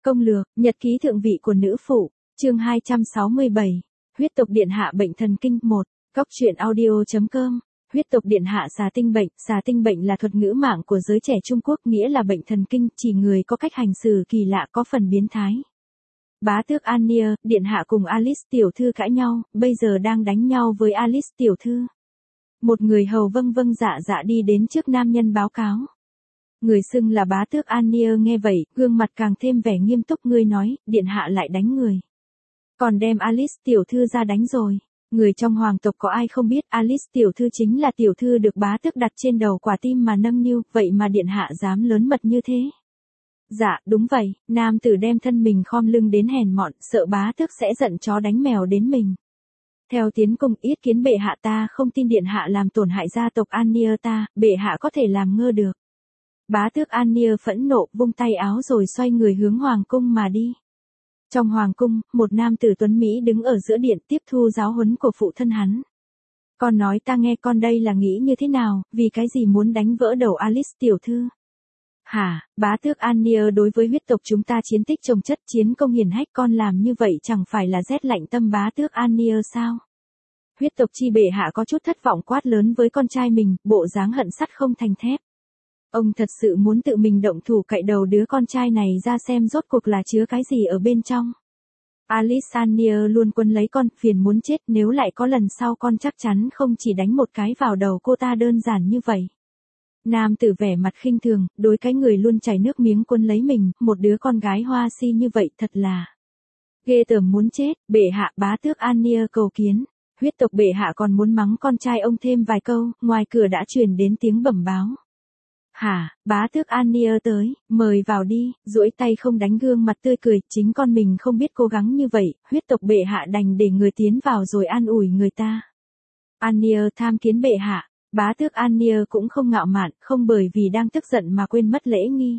Công lược, nhật ký thượng vị của nữ phụ, chương 267, huyết tộc điện hạ bệnh thần kinh 1, góc truyện audio.com, huyết tộc điện hạ xà tinh bệnh là thuật ngữ mạng của giới trẻ Trung Quốc, nghĩa là bệnh thần kinh, chỉ người có cách hành xử kỳ lạ có phần biến thái. Bá tước Annier, điện hạ cùng Alice tiểu thư cãi nhau, bây giờ đang đánh nhau với Alice tiểu thư. Một người hầu vâng vâng dạ dạ đi đến trước nam nhân báo cáo. Người xưng là bá tước Annier nghe vậy, gương mặt càng thêm vẻ nghiêm túc, ngươi nói, điện hạ lại đánh người. Còn đem Alice tiểu thư ra đánh rồi. Người trong hoàng tộc có ai không biết Alice tiểu thư chính là tiểu thư được bá tước đặt trên đầu quả tim mà nâng niu, vậy mà điện hạ dám lớn mật như thế. Dạ, đúng vậy, nam tử đem thân mình khom lưng đến hèn mọn, sợ bá tước sẽ giận chó đánh mèo đến mình. Theo tiến cung, yết kiến bệ hạ, ta không tin điện hạ làm tổn hại gia tộc Annier ta, bệ hạ có thể làm ngơ được. Bá tước Annier phẫn nộ, vung tay áo rồi xoay người hướng hoàng cung mà đi. Trong hoàng cung, một nam tử tuấn Mỹ đứng ở giữa điện tiếp thu giáo huấn của phụ thân hắn. Con nói ta nghe, con đây là nghĩ như thế nào, vì cái gì muốn đánh vỡ đầu Alice tiểu thư? Hả, bá tước Annier, đối với huyết tộc chúng ta chiến tích chồng chất, chiến công hiển hách, con làm như vậy chẳng phải là rét lạnh tâm bá tước Annier sao? Huyết tộc chi bệ hạ có chút thất vọng quát lớn với con trai mình, bộ dáng hận sắt không thành thép. Ông thật sự muốn tự mình động thủ cạy đầu đứa con trai này ra xem rốt cuộc là chứa cái gì ở bên trong. Alice Annier luôn quấn lấy con, phiền muốn chết, nếu lại có lần sau con chắc chắn không chỉ đánh một cái vào đầu cô ta đơn giản như vậy. Nam tử vẻ mặt khinh thường, đối cái người luôn chảy nước miếng quấn lấy mình, một đứa con gái hoa si như vậy thật là ghê tởm muốn chết. Bệ hạ, bá tước Annier cầu kiến. Huyết tộc bệ hạ còn muốn mắng con trai ông thêm vài câu, ngoài cửa đã truyền đến tiếng bẩm báo. Hả, bá tước Annier tới, mời vào đi, duỗi tay không đánh, gương mặt tươi cười, chính con mình không biết cố gắng như vậy, huyết tộc bệ hạ đành để người tiến vào rồi an ủi người ta. Annier tham kiến bệ hạ. Bá tước Annier cũng không ngạo mạn, không bởi vì đang tức giận mà quên mất lễ nghi.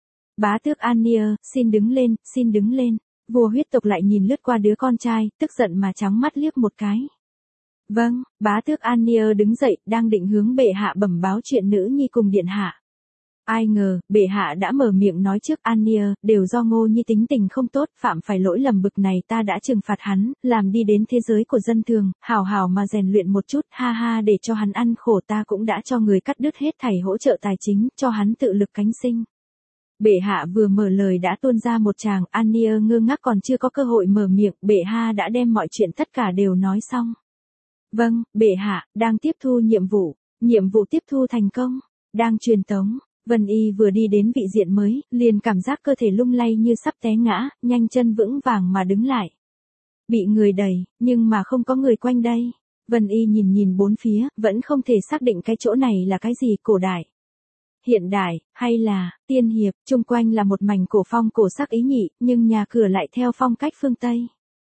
Bá tước Annier, xin đứng lên, xin đứng lên. Vua huyết tộc lại nhìn lướt qua đứa con trai, tức giận mà trắng mắt liếc một cái. Vâng, bá tước Annier đứng dậy, đang định hướng bệ hạ bẩm báo chuyện nữ nhi cùng điện hạ. Ai ngờ, bệ hạ đã mở miệng nói trước. Annier, đều do Ngô Nhi tính tình không tốt, phạm phải lỗi lầm bực này, ta đã trừng phạt hắn, làm đi đến thế giới của dân thường, hào hào mà rèn luyện một chút, ha ha, để cho hắn ăn khổ, ta cũng đã cho người cắt đứt hết thảy hỗ trợ tài chính, cho hắn tự lực cánh sinh. Bệ hạ vừa mở lời đã tuôn ra một tràng. Annier ngơ ngác còn chưa có cơ hội mở miệng, bệ hạ đã đem mọi chuyện tất cả đều nói xong. Vâng, bệ hạ, đang tiếp thu nhiệm vụ tiếp thu thành công, đang truyền tống. Vân Y vừa đi đến vị diện mới, liền cảm giác cơ thể lung lay như sắp té ngã, nhanh chân vững vàng mà đứng lại. Bị người đẩy, nhưng mà không có người quanh đây. Vân Y nhìn nhìn bốn phía, vẫn không thể xác định cái chỗ này là cái gì, cổ đại, hiện đại, hay là tiên hiệp. Chung quanh là một mảnh cổ phong cổ sắc ý nhị, nhưng nhà cửa lại theo phong cách phương Tây.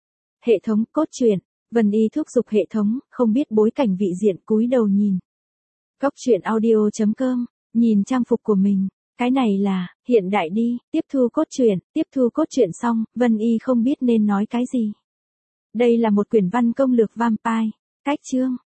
Hệ thống, cốt truyện. Vân Y thúc giục hệ thống, không biết bối cảnh vị diện, cúi đầu nhìn. Góc truyện audio.com. Nhìn trang phục của mình, cái này là hiện đại đi, tiếp thu cốt truyện xong, Vân Y không biết nên nói cái gì. Đây là một quyển văn công lược vampire, cách chương,